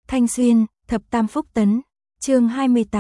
Thanh Xuyên, Thập Tam Phúc Tấn, chương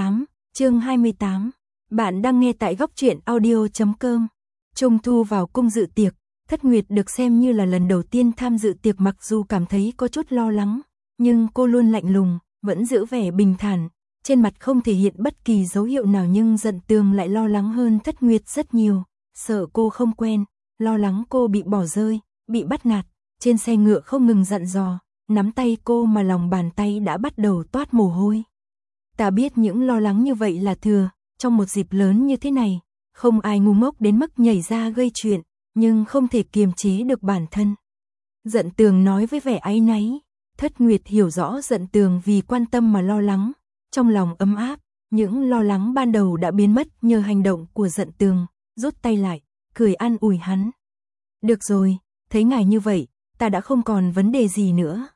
28. Bạn đang nghe tại góc truyện audio.com. Trung thu vào cung dự tiệc, Thất Nguyệt được xem như là lần đầu tiên tham dự tiệc, mặc dù cảm thấy có chút lo lắng, nhưng cô luôn lạnh lùng, vẫn giữ vẻ bình thản, trên mặt không thể hiện bất kỳ dấu hiệu nào, nhưng Dận Tường lại lo lắng hơn Thất Nguyệt rất nhiều, sợ cô không quen, lo lắng cô bị bỏ rơi, bị bắt nạt, trên xe ngựa không ngừng dặn dò, nắm tay cô mà lòng bàn tay đã bắt đầu toát mồ hôi. Ta biết những lo lắng như vậy là thừa, trong một dịp lớn như thế này, không ai ngu ngốc đến mức nhảy ra gây chuyện, nhưng không thể kiềm chế được bản thân. Dận Tường nói với vẻ áy náy. Thất Nguyệt hiểu rõ Dận Tường vì quan tâm mà lo lắng, trong lòng ấm áp, những lo lắng ban đầu đã biến mất nhờ hành động của Dận Tường, rút tay lại, cười an ủi hắn. Được rồi, thấy ngài như vậy, ta đã không còn vấn đề gì nữa.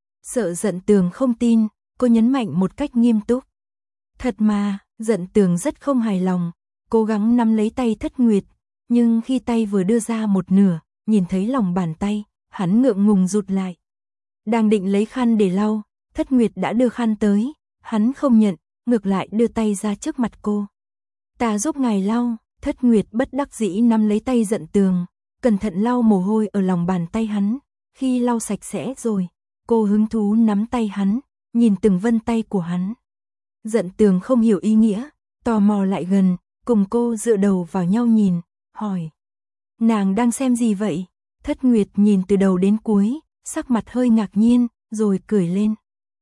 Sợ Dận Tường không tin, cô nhấn mạnh một cách nghiêm túc. Thật mà, Dận Tường rất không hài lòng, cố gắng nắm lấy tay Thất Nguyệt, nhưng khi tay vừa đưa ra một nửa, nhìn thấy lòng bàn tay, hắn ngượng ngùng rụt lại. Đang định lấy khăn để lau, Thất Nguyệt đã đưa khăn tới, hắn không nhận, ngược lại đưa tay ra trước mặt cô. Ta giúp ngài lau. Thất Nguyệt bất đắc dĩ nắm lấy tay Dận Tường, cẩn thận lau mồ hôi ở lòng bàn tay hắn. Khi lau sạch sẽ rồi, cô hứng thú nắm tay hắn, nhìn từng vân tay của hắn. Dận Tường không hiểu ý nghĩa, tò mò lại gần, cùng cô dựa đầu vào nhau nhìn, hỏi. Nàng đang xem gì vậy? Thất Nguyệt nhìn từ đầu đến cuối, sắc mặt hơi ngạc nhiên, rồi cười lên.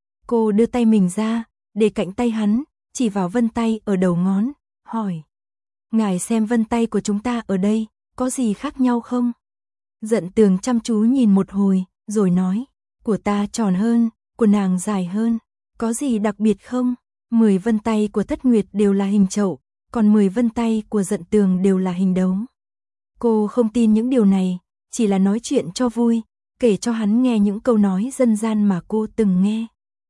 Cô đưa tay mình ra, để cạnh tay hắn, chỉ vào vân tay ở đầu ngón, hỏi. Ngài xem vân tay của chúng ta ở đây, có gì khác nhau không? Dận Tường chăm chú nhìn một hồi, rồi nói. Của ta tròn hơn, của nàng dài hơn, có gì đặc biệt không? 10 vân tay của Thất Nguyệt đều là hình chậu, còn 10 vân tay của Dận Tường đều là hình đấu. Cô không tin những điều này, chỉ là nói chuyện cho vui, kể cho hắn nghe những câu nói dân gian mà cô từng nghe.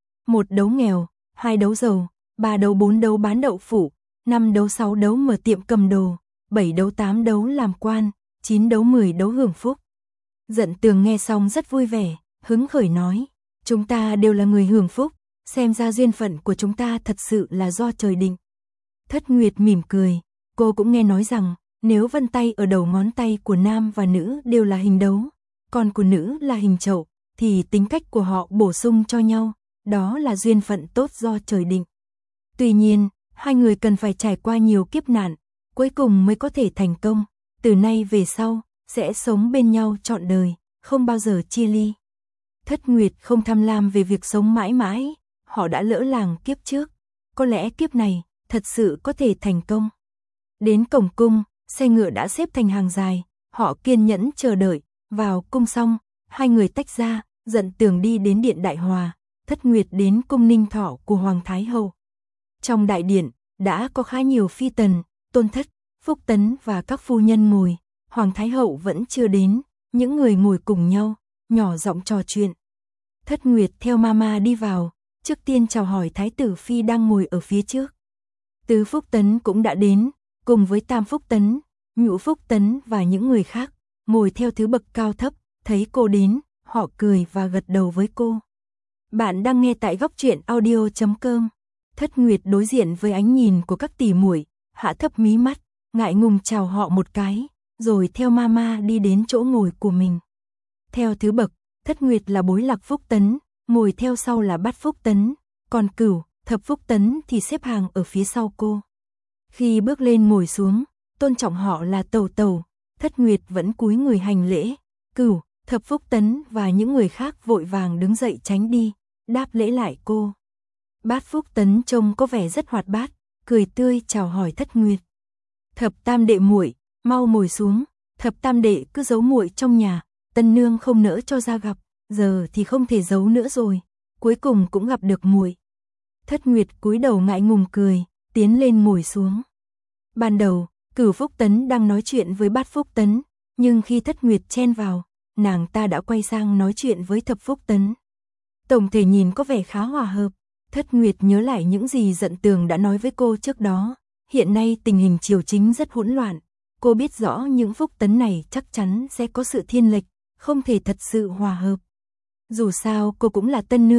1 đấu nghèo, 2 đấu giàu, 3 đấu 4 đấu bán đậu phụ, 5 đấu 6 đấu mở tiệm cầm đồ, 7 đấu 8 đấu làm quan, 9 đấu 10 đấu hưởng phúc. Dận Tường nghe xong rất vui vẻ, hứng khởi nói. Chúng ta đều là người hưởng phúc, xem ra duyên phận của chúng ta thật sự là do trời định. Thất Nguyệt mỉm cười, cô cũng nghe nói rằng, nếu vân tay ở đầu ngón tay của nam và nữ đều là hình đấu, còn của nữ là hình chậu, thì tính cách của họ bổ sung cho nhau, đó là duyên phận tốt do trời định. Tuy nhiên, hai người cần phải trải qua nhiều kiếp nạn, cuối cùng mới có thể thành công, từ nay về sau, sẽ sống bên nhau trọn đời, không bao giờ chia ly. Thất Nguyệt không tham lam về việc sống mãi mãi, họ đã lỡ làng kiếp trước, có lẽ kiếp này, thật sự có thể thành công. Đến cổng cung, xe ngựa đã xếp thành hàng dài, họ kiên nhẫn chờ đợi, vào cung xong, hai người tách ra, Dận Tường đi đến điện Đại Hòa, Thất Nguyệt đến cung Ninh Thọ của Hoàng Thái Hậu. Trong đại điện, đã có khá nhiều phi tần, Tôn Thất, Phúc Tấn và các phu nhân ngồi, Hoàng Thái Hậu vẫn chưa đến, những người ngồi cùng nhau, nhỏ giọng trò chuyện. Thất Nguyệt theo mama đi vào, trước tiên chào hỏi Thái tử Phi đang ngồi ở phía trước. Tứ Phúc Tấn cũng đã đến, cùng với Tam Phúc Tấn, Nhũ Phúc Tấn và những người khác, ngồi theo thứ bậc cao thấp, thấy cô đến, họ cười và gật đầu với cô. Bạn đang nghe tại góc truyện audio.com. Thất Nguyệt đối diện với ánh nhìn của các tỷ muội, hạ thấp mí mắt, ngại ngùng chào họ một cái, rồi theo mama đi đến chỗ ngồi của mình. Theo thứ bậc, Thất Nguyệt là Bối Lạc Phúc Tấn, ngồi theo sau là Bát Phúc Tấn, còn Cửu, Thập Phúc Tấn thì xếp hàng ở phía sau cô. Khi bước lên ngồi xuống, tôn trọng họ là tẩu tẩu, Thất Nguyệt vẫn cúi người hành lễ, Cửu, Thập Phúc Tấn và những người khác vội vàng đứng dậy tránh đi, đáp lễ lại cô. Bát Phúc Tấn trông có vẻ rất hoạt bát, cười tươi chào hỏi Thất Nguyệt. Thập Tam đệ muội, mau ngồi xuống, Thập Tam đệ cứ giấu muội trong nhà, tân nương không nỡ cho ra gặp, giờ thì không thể giấu nữa rồi, cuối cùng cũng gặp được muội. Thất Nguyệt cúi đầu ngại ngùng cười, tiến lên ngồi xuống. Ban đầu, Cửu Phúc Tấn đang nói chuyện với Bát Phúc Tấn, nhưng khi Thất Nguyệt chen vào, nàng ta đã quay sang nói chuyện với Thập Phúc Tấn. Tổng thể nhìn có vẻ khá hòa hợp. Thất Nguyệt nhớ lại những gì Dận Tường đã nói với cô trước đó. Hiện nay tình hình triều chính rất hỗn loạn. Cô biết rõ những Phúc Tấn này chắc chắn sẽ có sự thiên lệch, không thể thật sự hòa hợp. Dù sao cô cũng là tân nương,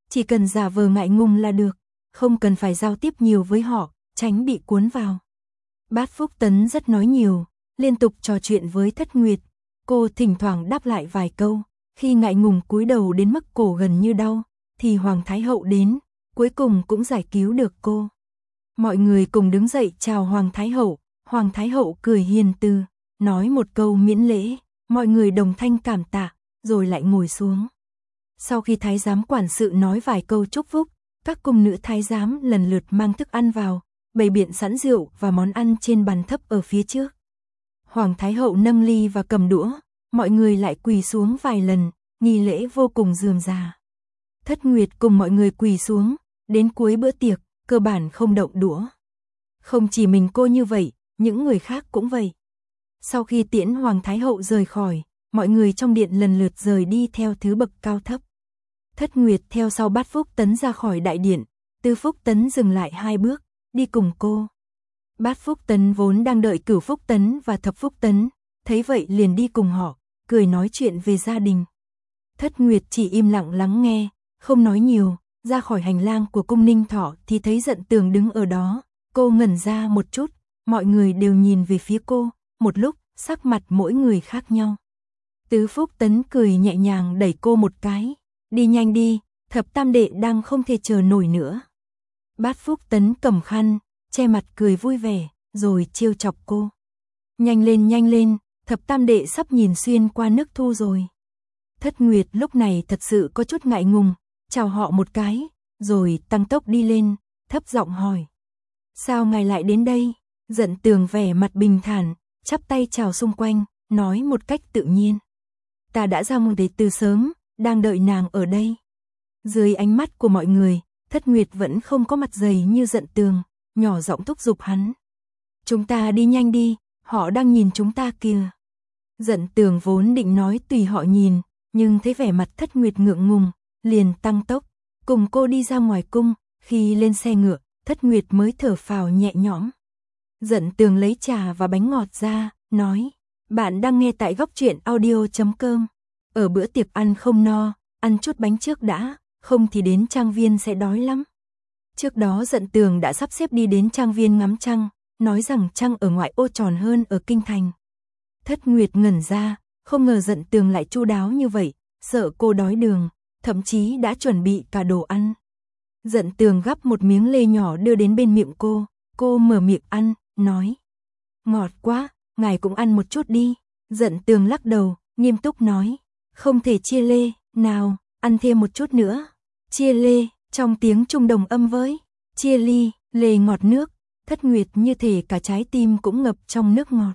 chỉ cần giả vờ ngại ngùng là được, không cần phải giao tiếp nhiều với họ, tránh bị cuốn vào. Bát Phúc Tấn rất nói nhiều, liên tục trò chuyện với Thất Nguyệt, cô thỉnh thoảng đáp lại vài câu, khi ngại ngùng cúi đầu đến mức cổ gần như đau, thì Hoàng Thái Hậu đến, cuối cùng cũng giải cứu được cô. Mọi người cùng đứng dậy chào Hoàng Thái Hậu cười hiền từ, nói một câu miễn lễ, mọi người đồng thanh cảm tạ, rồi lại ngồi xuống. Sau khi thái giám quản sự nói vài câu chúc phúc, các cung nữ thái giám lần lượt mang thức ăn vào, bày biện sẵn rượu và món ăn trên bàn thấp ở phía trước. Hoàng Thái Hậu nâng ly và cầm đũa, mọi người lại quỳ xuống vài lần, nghi lễ vô cùng rườm rà. Thất Nguyệt cùng mọi người quỳ xuống, đến cuối bữa tiệc, cơ bản không động đũa. Không chỉ mình cô như vậy, những người khác cũng vậy. Sau khi tiễn Hoàng Thái Hậu rời khỏi, mọi người trong điện lần lượt rời đi theo thứ bậc cao thấp. Thất Nguyệt theo sau Bát Phúc Tấn ra khỏi đại điện, Tứ Phúc Tấn dừng lại 2 bước, đi cùng cô. Bát Phúc Tấn vốn đang đợi Cửu Phúc Tấn và Thập Phúc Tấn, thấy vậy liền đi cùng họ, cười nói chuyện về gia đình. Thất Nguyệt chỉ im lặng lắng nghe, không nói nhiều, ra khỏi hành lang của cung Ninh Thọ thì thấy Dận Tường đứng ở đó, cô ngẩn ra một chút, mọi người đều nhìn về phía cô, một lúc, sắc mặt mỗi người khác nhau. Tứ Phúc Tấn cười nhẹ nhàng đẩy cô một cái, đi nhanh đi, Thập Tam Đệ đang không thể chờ nổi nữa. Bát Phúc Tấn cầm khăn, che mặt cười vui vẻ, rồi trêu chọc cô. Nhanh lên, Thập Tam Đệ sắp nhìn xuyên qua nước thu rồi. Thất Nguyệt lúc này thật sự có chút ngại ngùng, chào họ một cái, rồi tăng tốc đi lên, thấp giọng hỏi. Sao ngài lại đến đây? Dận Tường vẻ mặt bình thản, chắp tay chào xung quanh, nói một cách tự nhiên. Ta đã ra ngoài từ sớm, đang đợi nàng ở đây. Dưới ánh mắt của mọi người, Thất Nguyệt vẫn không có mặt dày như Dận Tường, nhỏ giọng thúc giục hắn. Chúng ta đi nhanh đi, họ đang nhìn chúng ta kìa. Dận Tường vốn định nói tùy họ nhìn, nhưng thấy vẻ mặt Thất Nguyệt ngượng ngùng, liền tăng tốc, cùng cô đi ra ngoài cung, khi lên xe ngựa, Thất Nguyệt mới thở phào nhẹ nhõm. Dận Tường lấy trà và bánh ngọt ra, nói, bạn đang nghe tại Góc Truyện Audio.com. Ở bữa tiệc ăn không no, ăn chút bánh trước đã, không thì đến trang viên sẽ đói lắm. Trước đó Dận Tường đã sắp xếp đi đến trang viên ngắm trăng, nói rằng trăng ở ngoại ô tròn hơn ở kinh thành. Thất Nguyệt ngẩn ra, không ngờ Dận Tường lại chu đáo như vậy, sợ cô đói đường, thậm chí đã chuẩn bị cả đồ ăn. Dận Tường gắp một miếng lê nhỏ đưa đến bên miệng cô mở miệng ăn, nói. Ngọt quá, ngài cũng ăn một chút đi. Dận Tường lắc đầu, nghiêm túc nói. Không thể chia lê, nào, ăn thêm một chút nữa. Chia lê, trong tiếng Trung đồng âm với. Chia ly, lê ngọt nước. Thất Nguyệt như thể cả trái tim cũng ngập trong nước ngọt.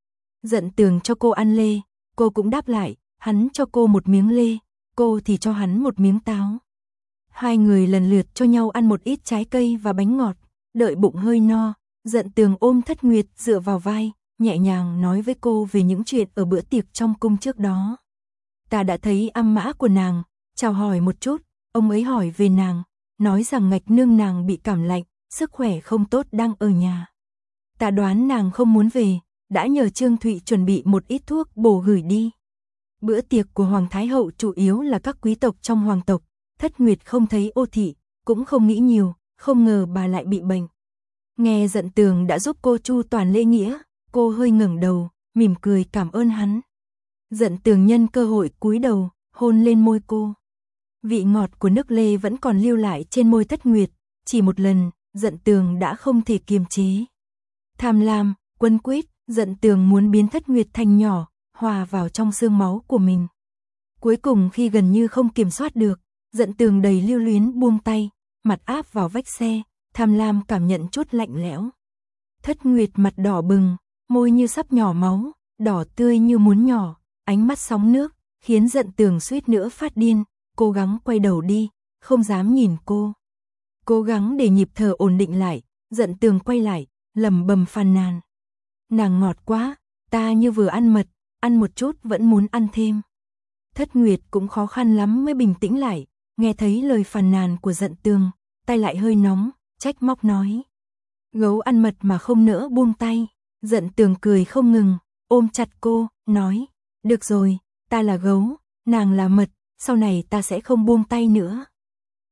Dận Tường cho cô ăn lê, cô cũng đáp lại, hắn cho cô một miếng lê, cô thì cho hắn một miếng táo. Hai người lần lượt cho nhau ăn một ít trái cây và bánh ngọt, đợi bụng hơi no, Dận Tường ôm Thất Nguyệt dựa vào vai, nhẹ nhàng nói với cô về những chuyện ở bữa tiệc trong cung trước đó. Ta đã thấy âm mã của nàng, chào hỏi một chút, ông ấy hỏi về nàng, nói rằng ngạch nương nàng bị cảm lạnh, sức khỏe không tốt đang ở nhà. Ta đoán nàng không muốn về, đã nhờ Trương Thụy chuẩn bị một ít thuốc bổ gửi đi. Bữa tiệc của Hoàng Thái Hậu chủ yếu là các quý tộc trong hoàng tộc, Thất Nguyệt không thấy ô thị, cũng không nghĩ nhiều, không ngờ bà lại bị bệnh. Nghe Dận Tường đã giúp cô chu toàn lễ nghĩa, cô hơi ngẩng đầu, mỉm cười cảm ơn hắn. Dận Tường nhân cơ hội cúi đầu, hôn lên môi cô. Vị ngọt của nước lê vẫn còn lưu lại trên môi Thất Nguyệt, chỉ một lần, Dận Tường đã không thể kiềm chế. Tham lam, quấn quýt, Dận Tường muốn biến Thất Nguyệt thành nhỏ, hòa vào trong xương máu của mình. Cuối cùng khi gần như không kiểm soát được, Dận Tường đầy lưu luyến buông tay, mặt áp vào vách xe, tham lam cảm nhận chút lạnh lẽo. Thất Nguyệt mặt đỏ bừng, môi như sắp nhỏ máu, đỏ tươi như muốn nhỏ, ánh mắt sóng nước, khiến Dận Tường suýt nữa phát điên, cố gắng quay đầu đi, không dám nhìn cô. Cố gắng để nhịp thở ổn định lại, Dận Tường quay lại, lẩm bẩm phàn nàn. Nàng ngọt quá, ta như vừa ăn mật, ăn một chút vẫn muốn ăn thêm. Thất Nguyệt cũng khó khăn lắm mới bình tĩnh lại, nghe thấy lời phàn nàn của Dận Tường, tay lại hơi nóng, trách móc nói. Gấu ăn mật mà không nỡ buông tay. Dận Tường cười không ngừng, ôm chặt cô, nói. Được rồi, ta là gấu, nàng là mật, sau này ta sẽ không buông tay nữa.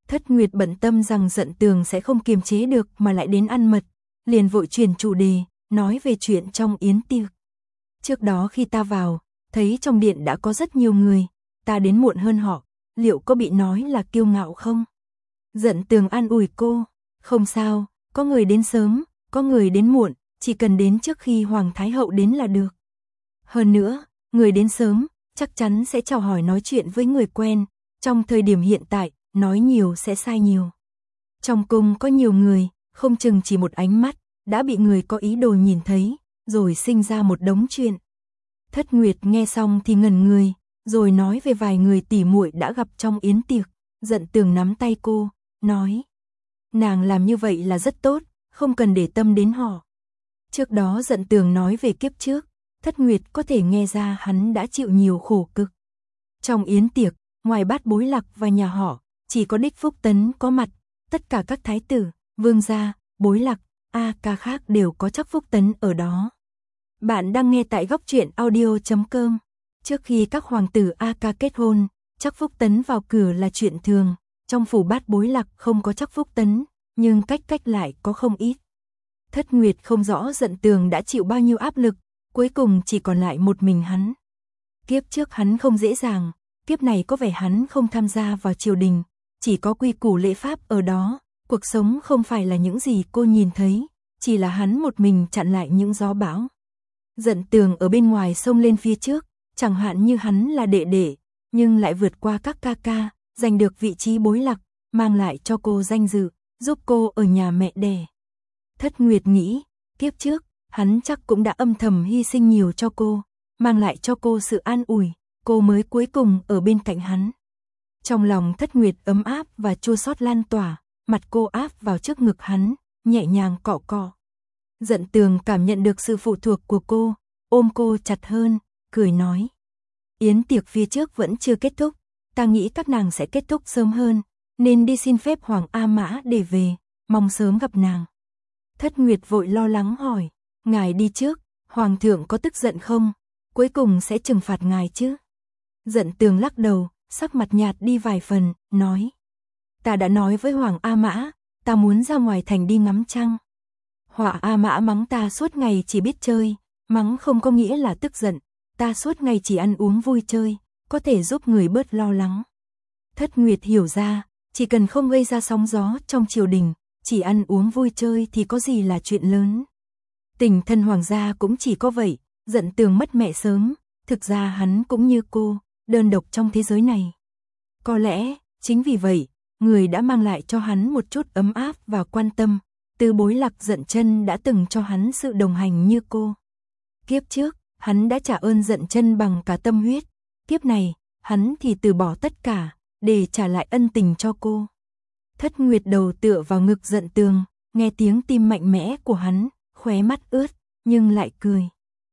Thất Nguyệt bận tâm rằng Dận Tường sẽ không kiềm chế được mà lại đến ăn mật, liền vội chuyển chủ đề, nói về chuyện trong yến tiệc. Trước đó khi ta vào, thấy trong điện đã có rất nhiều người, ta đến muộn hơn họ, liệu có bị nói là kiêu ngạo không? Dận Tường an ủi cô, không sao, có người đến sớm, có người đến muộn, chỉ cần đến trước khi Hoàng Thái Hậu đến là được. Hơn nữa, người đến sớm, chắc chắn sẽ chào hỏi nói chuyện với người quen, trong thời điểm hiện tại, nói nhiều sẽ sai nhiều. Trong cung có nhiều người, không chừng chỉ một ánh mắt, đã bị người có ý đồ nhìn thấy, rồi sinh ra một đống chuyện. Thất Nguyệt nghe xong thì ngẩn người, rồi nói về vài người tỉ muội đã gặp trong yến tiệc. Dận Tường nắm tay cô, nói, nàng làm như vậy là rất tốt, không cần để tâm đến họ. Trước đó Dận Tường nói về kiếp trước, Thất Nguyệt có thể nghe ra hắn đã chịu nhiều khổ cực. Trong yến tiệc, ngoài Bát Bối Lạc và nhà họ, chỉ có Đích Phúc Tấn có mặt, tất cả các thái tử, vương gia, Bối Lạc, A Ca khác đều có Trắc Phúc Tấn ở đó. Bạn đang nghe tại góc truyện audio.com. Trước khi các hoàng tử A Ca kết hôn, Trắc Phúc Tấn vào cửa là chuyện thường, trong phủ Bát Bối Lạc không có Trắc Phúc Tấn, nhưng cách lại có không ít. Thất Nguyệt không rõ Dận Tường đã chịu bao nhiêu áp lực, cuối cùng chỉ còn lại một mình hắn. Kiếp trước hắn không dễ dàng, kiếp này có vẻ hắn không tham gia vào triều đình, chỉ có quy củ lễ pháp ở đó, cuộc sống không phải là những gì cô nhìn thấy, chỉ là hắn một mình chặn lại những gió bão. Dận Tường ở bên ngoài xông lên phía trước, chẳng hạn như hắn là đệ đệ, nhưng lại vượt qua các ca ca, giành được vị trí Bối Lạc, mang lại cho cô danh dự, giúp cô ở nhà mẹ đẻ. Thất Nguyệt nghĩ, kiếp trước, hắn chắc cũng đã âm thầm hy sinh nhiều cho cô, mang lại cho cô sự an ủi, cô mới cuối cùng ở bên cạnh hắn. Trong lòng Thất Nguyệt ấm áp và chua xót lan tỏa, mặt cô áp vào trước ngực hắn, nhẹ nhàng cọ cọ. Dận Tường cảm nhận được sự phụ thuộc của cô, ôm cô chặt hơn, cười nói. Yến tiệc phía trước vẫn chưa kết thúc, ta nghĩ các nàng sẽ kết thúc sớm hơn, nên đi xin phép Hoàng A Mã để về, mong sớm gặp nàng. Thất Nguyệt vội lo lắng hỏi, ngài đi trước, Hoàng thượng có tức giận không? Cuối cùng sẽ trừng phạt ngài chứ? Dận Tường lắc đầu, sắc mặt nhạt đi vài phần, nói. Ta đã nói với Hoàng A Mã, ta muốn ra ngoài thành đi ngắm trăng. Hoàng A Mã mắng ta suốt ngày chỉ biết chơi, mắng không có nghĩa là tức giận, ta suốt ngày chỉ ăn uống vui chơi, có thể giúp người bớt lo lắng. Thất Nguyệt hiểu ra, chỉ cần không gây ra sóng gió trong triều đình, chỉ ăn uống vui chơi thì có gì là chuyện lớn. Tình thân hoàng gia cũng chỉ có vậy, Dận Tường mất mẹ sớm, thực ra hắn cũng như cô, đơn độc trong thế giới này. Có lẽ, chính vì vậy, người đã mang lại cho hắn một chút ấm áp và quan tâm, từ Bối Lạc Dận Chân đã từng cho hắn sự đồng hành như cô. Kiếp trước, hắn đã trả ơn Dận Chân bằng cả tâm huyết, kiếp này, hắn thì từ bỏ tất cả, để trả lại ân tình cho cô. Thất Nguyệt đầu tựa vào ngực Dận Tường, nghe tiếng tim mạnh mẽ của hắn, khóe mắt ướt, nhưng lại cười.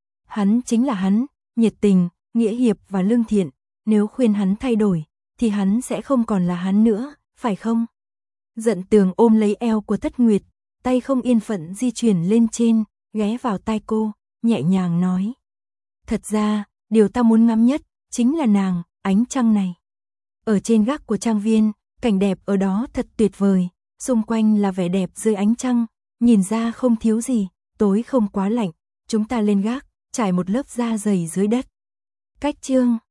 Hắn chính là hắn, nhiệt tình, nghĩa hiệp và lương thiện, nếu khuyên hắn thay đổi, thì hắn sẽ không còn là hắn nữa, phải không? Dận Tường ôm lấy eo của Thất Nguyệt, tay không yên phận di chuyển lên trên, ghé vào tai cô, nhẹ nhàng nói. Thật ra, điều ta muốn ngắm nhất, chính là nàng, ánh trăng này. Ở trên gác của trang viên, cảnh đẹp ở đó thật tuyệt vời, xung quanh là vẻ đẹp dưới ánh trăng, nhìn ra không thiếu gì, tối không quá lạnh, chúng ta lên gác, trải một lớp da dày dưới đất. Cách chương